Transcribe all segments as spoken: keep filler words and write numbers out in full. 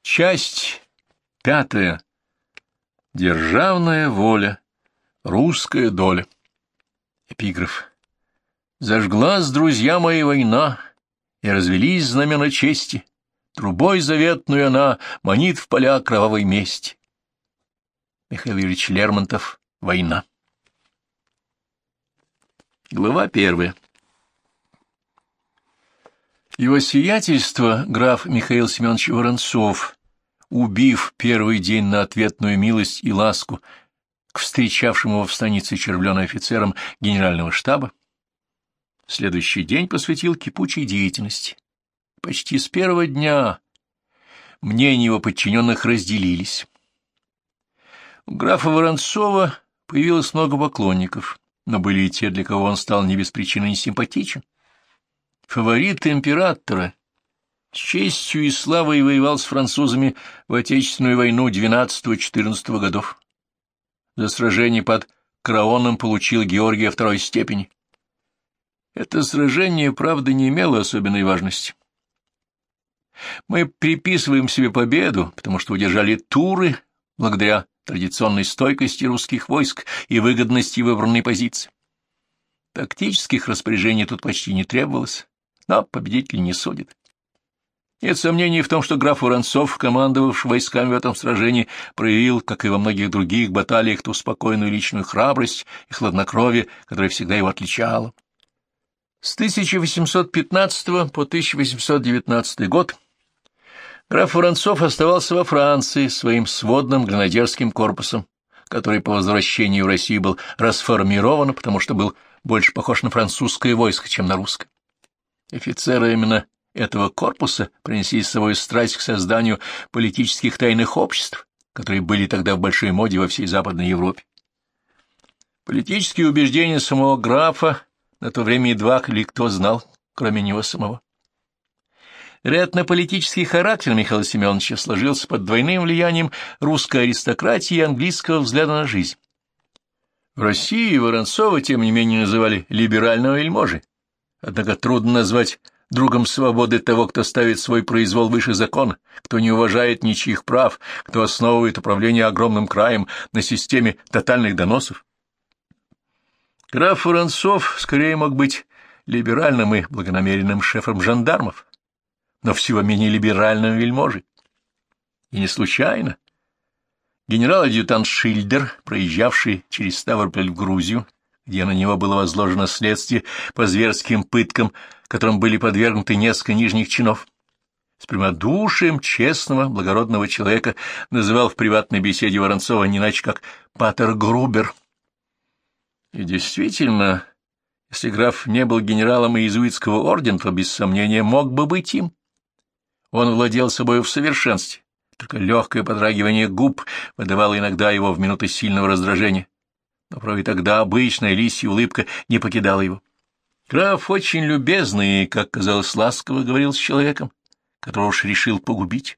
Часть пятая. Державная воля. Русская доля. Эпиграф. Зажглась, друзья мои, война, и развелись знамена чести. Трубой заветную она манит в поля кровавой мести. Михаил Юрьевич Лермонтов. Война. Глава первая. Его сиятельство, граф Михаил Семенович Воронцов, убив первый день на ответную милость и ласку к встречавшему его в станице червленым офицерам генерального штаба, следующий день посвятил кипучей деятельности. Почти с первого дня мнения его подчиненных разделились. У графа Воронцова появилось много поклонников, но были и те, для кого он стал не без причины несимпатичен. Фаворит императора, с честью и славой воевал с французами в Отечественную войну двенадцатого-четырнадцатого годов. За сражение под Краоном получил Георгия второй степени. Это сражение, правда, не имело особенной важности. Мы приписываем себе победу, потому что удержали Туры благодаря традиционной стойкости русских войск и выгодности выбранной позиции. Тактических распоряжений тут почти не требовалось, но победитель не судит. Нет сомнений в том, что граф Воронцов, командовавший войсками в этом сражении, проявил, как и во многих других баталиях, ту спокойную личную храбрость и хладнокровие, которое всегда его отличало. С тысяча восемьсот пятнадцатого по тысяча восемьсот девятнадцатый год граф Воронцов оставался во Франции своим сводным гренадерским корпусом, который по возвращении в Россию был расформирован, потому что был больше похож на французское войско, чем на русское. Офицеры именно этого корпуса принесли с собой страсть к созданию политических тайных обществ, которые были тогда в большой моде во всей Западной Европе. Политические убеждения самого графа на то время едва ли кто знал, кроме него самого. Вероятно, характер Михаила Семеновича сложился под двойным влиянием русской аристократии и английского взгляда на жизнь. В России Воронцова, тем не менее, называли либерального вельможи, однако трудно назвать другом свободы того, кто ставит свой произвол выше закона, кто не уважает ничьих прав, кто основывает управление огромным краем на системе тотальных доносов. Граф Воронцов скорее мог быть либеральным и благонамеренным шефом жандармов, но всего менее либеральным вельможей. И не случайно. Генерал-адъютант Шильдер, проезжавший через Ставрополь в Грузию, где на него было возложено следствие по зверским пыткам, которым были подвергнуты несколько нижних чинов, с прямодушием честного, благородного человека называл в приватной беседе Воронцова не иначе как «патер Грубер». И действительно, если граф не был генералом иезуитского ордена, то, без сомнения, мог бы быть им. Он владел собой в совершенстве, только легкое подрагивание губ выдавало иногда его в минуты сильного раздражения, но порой тогда обычная лисья улыбка не покидала его. Граф очень любезный и, как казалось, ласково говорил с человеком, которого уж решил погубить.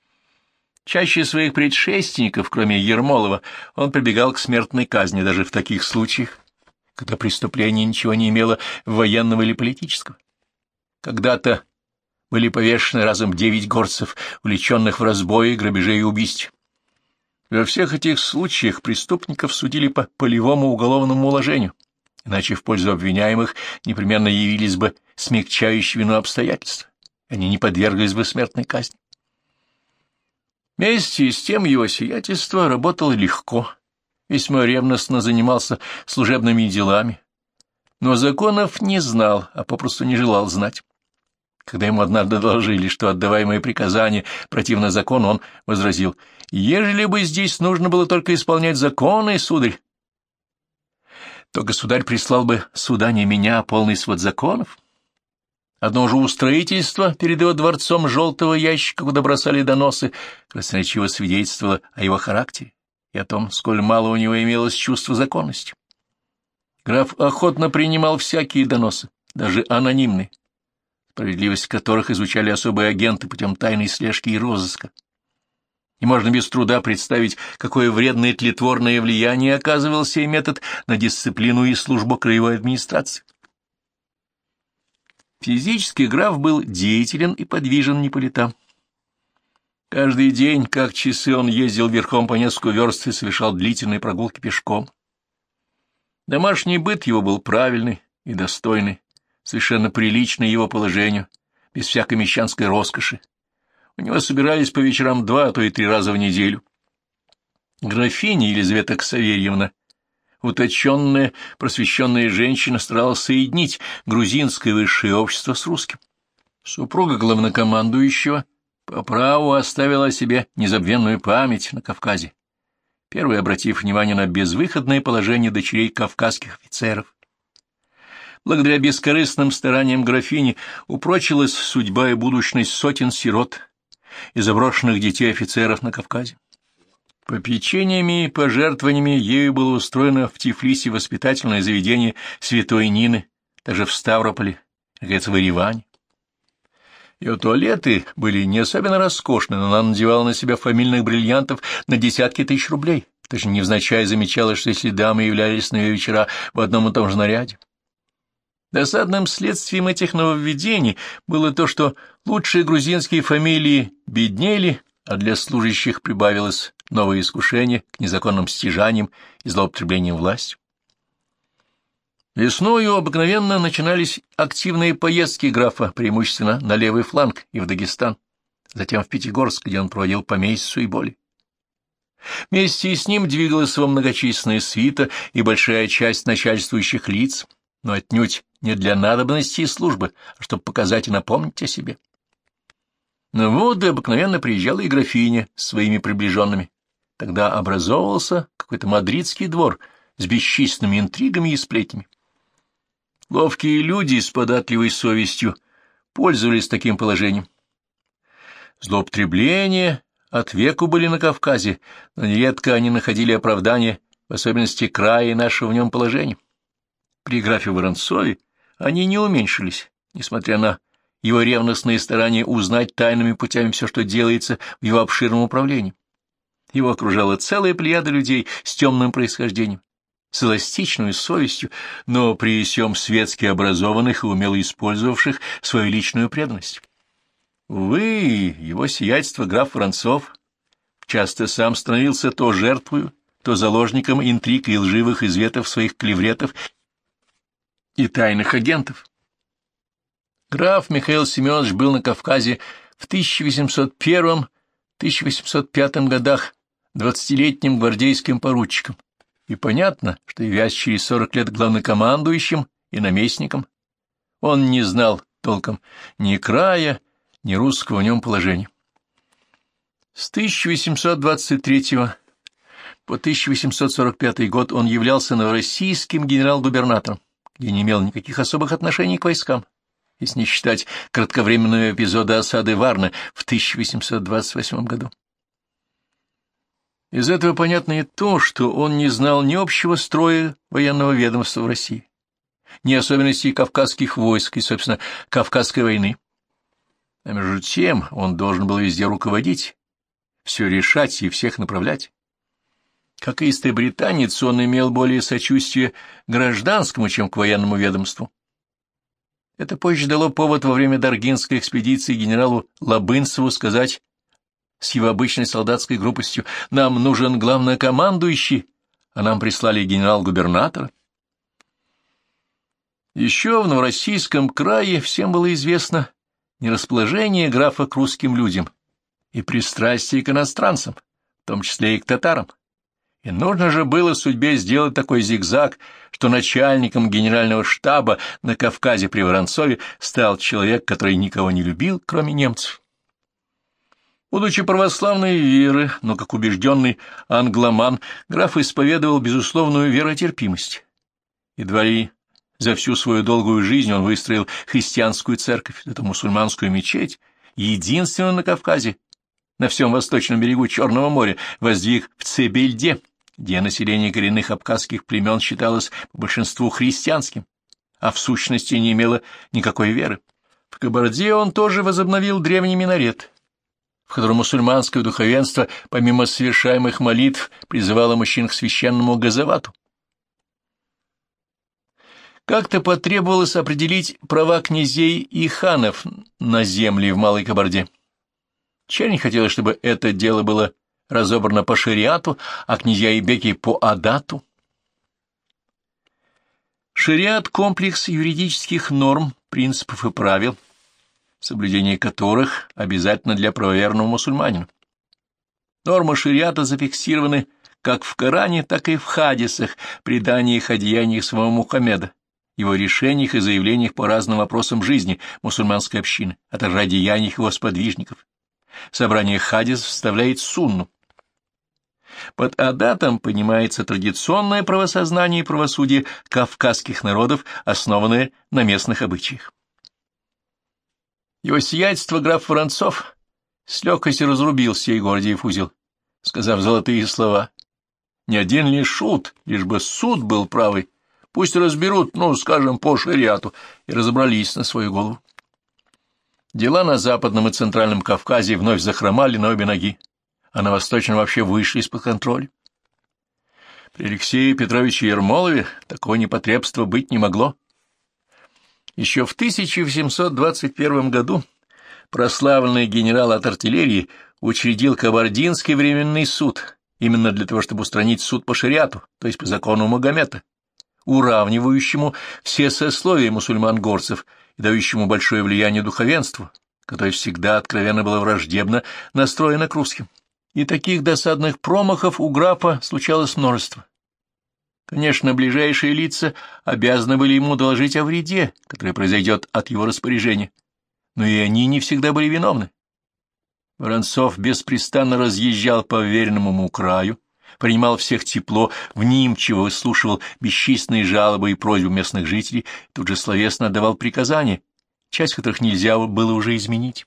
Чаще своих предшественников, кроме Ермолова, он прибегал к смертной казни даже в таких случаях, когда преступление ничего не имело военного или политического. Когда-то были повешены разом девять горцев, увлеченных в разбое, грабеже и убийстве. Во всех этих случаях преступников судили по полевому уголовному уложению, иначе в пользу обвиняемых непременно явились бы смягчающие вину обстоятельства, они не подверглись бы смертной казни. Вместе с тем его сиятельство работало легко, весьма ревностно занимался служебными делами, но законов не знал, а попросту не желал знать. Когда ему однажды доложили, что отдаваемые приказания противно закону, он возразил: «Ежели бы здесь нужно было только исполнять законы, сударь, то государь прислал бы сюда не меня, а полный свод законов». Одно же устроительство перед его дворцом желтого ящика, куда бросали доносы, красноречиво свидетельствовало о его характере и о том, сколь мало у него имелось чувства законности. Граф охотно принимал всякие доносы, даже анонимные, справедливость которых изучали особые агенты путем тайной слежки и розыска. И можно без труда представить, какое вредное и тлетворное влияние оказывал сей метод на дисциплину и службу краевой администрации. Физически граф был деятелен и подвижен не по летам. Каждый день, как часы, он ездил верхом по несколько верст и совершал длительные прогулки пешком. Домашний быт его был правильный и достойный, совершенно приличный его положению, без всякой мещанской роскоши. У него собирались по вечерам два, а то и три раза в неделю. Графиня Елизавета Ксаверьевна, утонченная, просвещенная женщина, старалась соединить грузинское высшее общество с русским. Супруга главнокомандующего по праву оставила о себе незабвенную память на Кавказе, первой обратив внимание на безвыходное положение дочерей кавказских офицеров. Благодаря бескорыстным стараниям графини упрочилась судьба и будущность сотен сирот и заброшенных детей офицеров на Кавказе. Попечениями и пожертвованиями ею было устроено в Тифлисе воспитательное заведение Святой Нины, даже в Ставрополе, наконец, в Ереване. Ее туалеты были не особенно роскошны, но она надевала на себя фамильных бриллиантов на десятки тысяч рублей, точно невзначай замечала, что если дамы являлись на ее вечера в одном и том же наряде. Досадным следствием этих нововведений было то, что лучшие грузинские фамилии беднели, а для служащих прибавилось новое искушение к незаконным стяжаниям и злоупотреблениям властью. Весною обыкновенно начинались активные поездки графа, преимущественно на левый фланг и в Дагестан, затем в Пятигорск, где он проводил по месяцу и более. Вместе с ним двигалась его многочисленная свита и большая часть начальствующих лиц, но отнюдь не для надобности и службы, а чтобы показать и напомнить о себе. На воды обыкновенно приезжала и графиня с своими приближенными. Тогда образовывался какой-то мадридский двор с бесчисленными интригами и сплетнями. Ловкие люди с податливой совестью пользовались таким положением. Злоупотребления от веку были на Кавказе, но нередко они находили оправдание, в особенности края и нашего в нем положения. При графе Воронцове они не уменьшились, несмотря на его ревностные старания узнать тайными путями все, что делается в его обширном управлении. Его окружала целая плеяда людей с темным происхождением, с эластичной совестью, но при всем светски образованных и умело использовавших свою личную преданность. Увы, его сиятельство граф Воронцов часто сам становился то жертвою, то заложником интриг и лживых изветов своих клевретов и тайных агентов. Граф Михаил Семенович был на Кавказе в тысяча восемьсот первом — тысяча восемьсот пятом годах двадцатилетним гвардейским поручиком, и понятно, что, явясь через сорок лет главнокомандующим и наместником, он не знал толком ни края, ни русского в нем положения. С тысяча восемьсот двадцать третьего по тысяча восемьсот сорок пятый год он являлся новороссийским генерал-губернатором, где не имел никаких особых отношений к войскам, если не считать кратковременного эпизода осады Варны в тысяча восемьсот двадцать восьмом году. Из этого понятно и то, что он не знал ни общего строя военного ведомства в России, ни особенностей кавказских войск и, собственно, Кавказской войны. А между тем он должен был везде руководить, все решать и всех направлять. Как истый британец, он имел более сочувствия к гражданскому, чем к военному ведомству. Это позже дало повод во время Даргинской экспедиции генералу Лабынцеву сказать с его обычной солдатской грубостью: «Нам нужен главнокомандующий, а нам прислали генерал-губернатора». Еще в Новороссийском крае всем было известно нерасположение графа к русским людям и пристрастие к иностранцам, в том числе и к татарам. И нужно же было судьбе сделать такой зигзаг, что начальником генерального штаба на Кавказе при Воронцове стал человек, который никого не любил, кроме немцев. Будучи православной веры, но как убежденный англоман, граф исповедовал безусловную веротерпимость. Едва ли за всю свою долгую жизнь он выстроил христианскую церковь, эту мусульманскую мечеть, единственную на Кавказе, на всем восточном берегу Черного моря, воздвиг в Цебельде, где население коренных абхазских племен считалось по большинству христианским, а в сущности не имело никакой веры. В Кабарде он тоже возобновил древний минарет, в котором мусульманское духовенство, помимо совершаемых молитв, призывало мужчин к священному газавату. Как-то потребовалось определить права князей и ханов на земли в Малой Кабарде. Чернь хотела, чтобы это дело было разобрано по шариату, а князья и беки по адату. Шариат — комплекс юридических норм, принципов и правил, соблюдение которых обязательно для правоверного мусульманина. Нормы шариата зафиксированы как в Коране, так и в хадисах, преданиях о деяниях самого Мухаммеда, его решениях и заявлениях по разным вопросам жизни мусульманской общины, а также о деяниях его сподвижников. Собрание хадисов составляет сунну. Под адатом понимается традиционное правосознание и правосудие кавказских народов, основанное на местных обычаях. Его сиятельство граф Воронцов с легкостью разрубил сей Гордиев узел, сказав золотые слова: «Не один ли шут, лишь бы суд был правый, пусть разберут, ну, скажем, по шариату», и разобрались на свою голову. Дела на Западном и Центральном Кавказе вновь захромали на обе ноги, а на Восточном вообще вышли из-под контроля. При Алексее Петровиче Ермолове такого непотребства быть не могло. Еще в тысяча восемьсот двадцать первом году прославленный генерал от артиллерии учредил Кабардинский временный суд, именно для того, чтобы устранить суд по шариату, то есть по закону Магомета, уравнивающему все сословия мусульман-горцев и дающему большое влияние духовенству, которое всегда откровенно было враждебно настроено к русским. И таких досадных промахов у графа случалось множество. Конечно, ближайшие лица обязаны были ему доложить о вреде, который произойдет от его распоряжения, но и они не всегда были виновны. Воронцов беспрестанно разъезжал по уверенному ему краю, принимал всех тепло, внимчиво выслушивал бесчисленные жалобы и просьбы местных жителей, тут же словесно отдавал приказания, часть которых нельзя было уже изменить.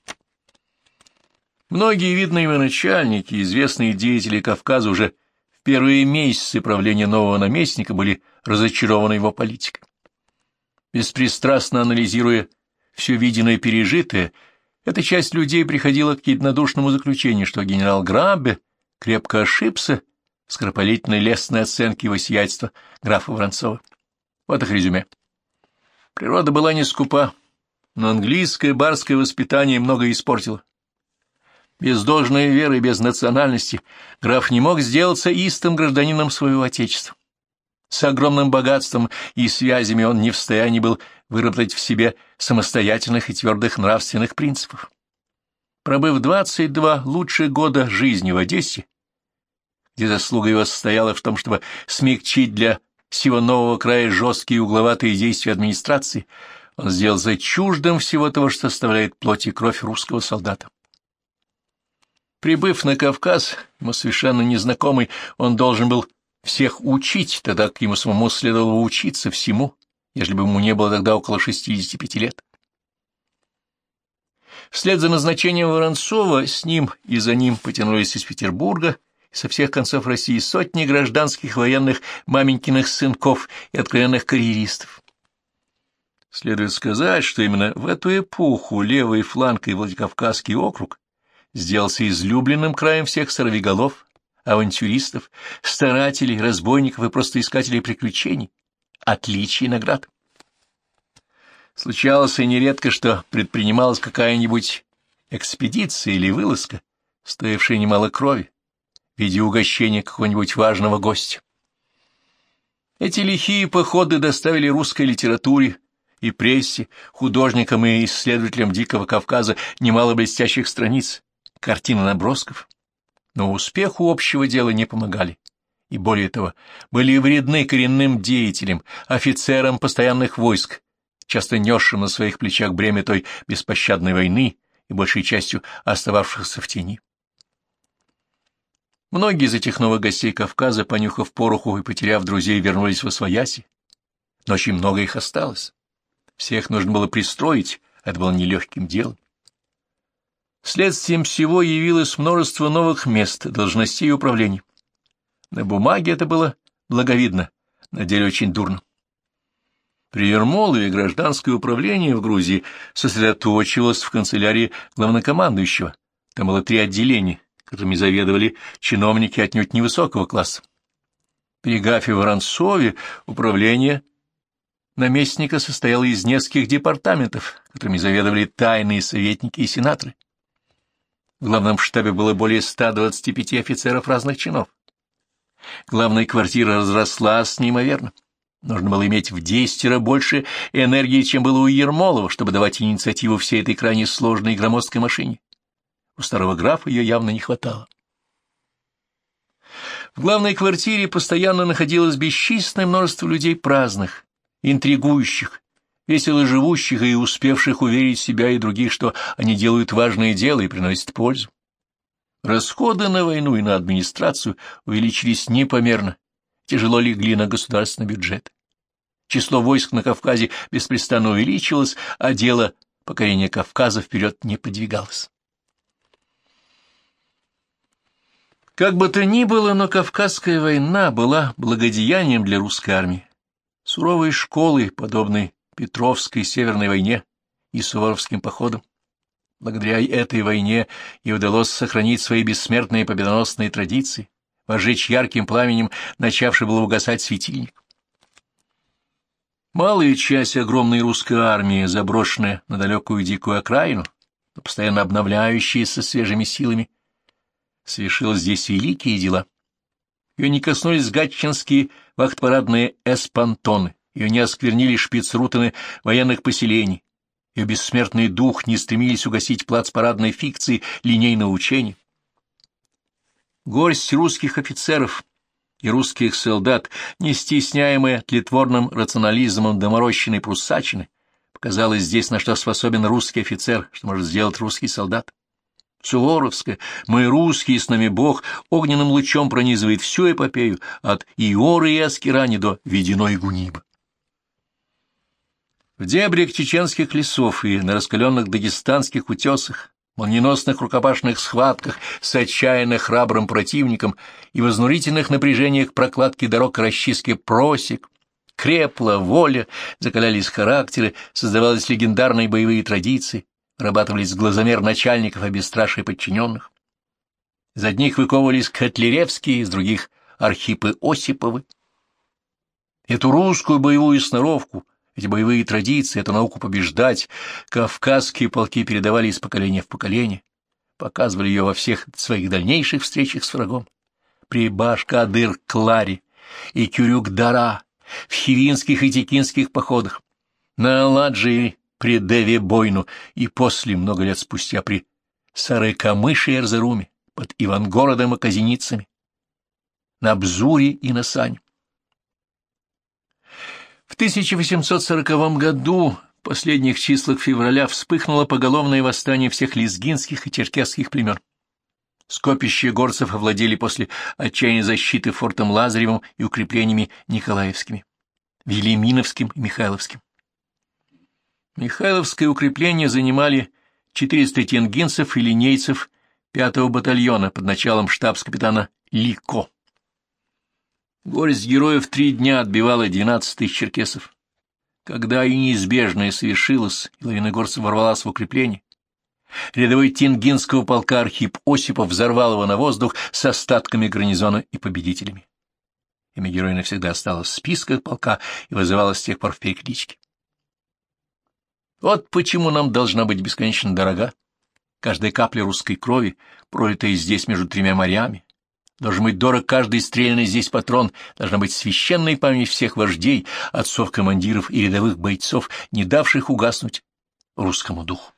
Многие видные военачальники, известные деятели Кавказа уже в первые месяцы правления нового наместника были разочарованы его политикой. Беспристрастно анализируя все виденное и пережитое, эта часть людей приходила к единодушному заключению, что генерал Граббе крепко ошибся в скоропалительной лестной оценке его сиятельства графа Воронцова. Вот их резюме. Природа была не скупа, но английское барское воспитание многое испортило. Без должной веры, без национальности граф не мог сделаться истым гражданином своего отечества. С огромным богатством и связями он не в состоянии был выработать в себе самостоятельных и твердых нравственных принципов. Пробыв двадцать два лучших года жизни в Одессе, где заслуга его состояла в том, чтобы смягчить для сего нового края жесткие и угловатые действия администрации, он сделался чуждым всего того, что составляет плоть и кровь русского солдата. Прибыв на Кавказ, ему совершенно незнакомый, он должен был всех учить, тогда как ему самому следовало учиться всему, если бы ему не было тогда около шестидесяти пяти лет. Вслед за назначением Воронцова с ним и за ним потянулись из Петербурга и со всех концов России сотни гражданских военных маменькиных сынков и откровенных карьеристов. Следует сказать, что именно в эту эпоху левый фланг и Владикавказский округ сделался излюбленным краем всех сорвиголов, авантюристов, старателей, разбойников и просто искателей приключений, отличий и наград. Случалось и нередко, что предпринималась какая-нибудь экспедиция или вылазка, стоившая немало крови, в виде угощения какого-нибудь важного гостя. Эти лихие походы доставили русской литературе и прессе, художникам и исследователям Дикого Кавказа немало блестящих страниц, картин и набросков, но успеху общего дела не помогали, и, более того, были вредны коренным деятелям, офицерам постоянных войск, часто несшим на своих плечах бремя той беспощадной войны и большей частью остававшихся в тени. Многие из этих новых гостей Кавказа, понюхав пороху и потеряв друзей, вернулись восвояси, но очень много их осталось. Всех нужно было пристроить, это было нелегким делом. Следствием всего явилось множество новых мест, должностей и управлений. На бумаге это было благовидно, на деле очень дурно. При Ермолове гражданское управление в Грузии сосредоточилось в канцелярии главнокомандующего. Там было три отделения, которыми заведовали чиновники отнюдь невысокого класса. При графе Воронцове управление наместника состояло из нескольких департаментов, которыми заведовали тайные советники и сенаторы. В главном штабе было более ста двадцати пяти офицеров разных чинов. Главная квартира разрослась неимоверно. Нужно было иметь в десятеро больше энергии, чем было у Ермолова, чтобы давать инициативу всей этой крайне сложной и громоздкой машине. У старого графа ее явно не хватало. В главной квартире постоянно находилось бесчисленное множество людей праздных, интригующих, весело живущих и успевших уверить себя и других, что они делают важное дело и приносят пользу. Расходы на войну и на администрацию увеличились непомерно, тяжело легли на государственный бюджет. Число войск на Кавказе беспрестанно увеличилось, а дело покорения Кавказа вперед не подвигалось. Как бы то ни было, но Кавказская война была благодеянием для русской армии. Суровые школы, подобные Петровской Северной войне и Суворовским походам, благодаря этой войне и удалось сохранить свои бессмертные победоносные традиции, возжечь ярким пламенем начавший было угасать светильник. Малая часть огромной русской армии, заброшенная на далекую дикую окраину, но постоянно обновляющаяся свежими силами, совершила здесь великие дела. Ее не коснулись гатчинские вахтпарадные эспантоны, ее не осквернили шпицрутены военных поселений, ее бессмертный дух не стремились угасить плацпарадной фикции линейного учения. Горсть русских офицеров и русских солдат, не стесняемые тлетворным рационализмом доморощенной пруссачины, показалось здесь, на что способен русский офицер, что может сделать русский солдат. Суворовская «Мы русские, с нами Бог» огненным лучом пронизывает всю эпопею от Иоры и Аскерани до Вединой Гуниба. В дебрях чеченских лесов и на раскаленных дагестанских утесах, молниеносных рукопашных схватках с отчаянно храбрым противником и в изнурительных напряжениях прокладки дорог расчистки просек, крепла воля, закалялись характеры, создавались легендарные боевые традиции, вырабатывались глазомер начальников и бесстрашие подчиненных. Из одних выковывались Котляревские, из других — Архипы Осиповы. Эту русскую боевую сноровку, эти боевые традиции, эту науку побеждать кавказские полки передавали из поколения в поколение, показывали ее во всех своих дальнейших встречах с врагом. При Башкадыр-Кларе и Кюрюк-Дара, в хивинских и текинских походах, на Аладжи при Деве-Бойну и после, много лет спустя, при Сарыкамыше и Эрзеруме, под Ивангородом и Казиницами, на Бзуре и на Сане. В тысяча восемьсот сороковом году, в последних числах февраля, вспыхнуло поголовное восстание всех лезгинских и черкесских племен. Скопища горцев овладели после отчаянной защиты фортом Лазаревым и укреплениями Николаевскими, Велиминовским и Михайловским. Михайловское укрепление занимали четыреста тенгинцев и линейцев пятого батальона под началом штабс-капитана Лико. Горсть героев три дня отбивала двенадцать тысяч черкесов. Когда и неизбежное совершилось, и лавина горцев ворвалась в укрепление, рядовой тенгинского полка Архип Осипов взорвал его на воздух с остатками гарнизона и победителями. Имя героя навсегда осталось в списках полка и вызывалось с тех пор в перекличке. Вот почему нам должна быть бесконечно дорога каждая капля русской крови, пролитая здесь между тремя морями. Должен быть дорог каждый стрельный здесь патрон, должна быть священной память всех вождей, отцов-командиров и рядовых бойцов, не давших угаснуть русскому духу.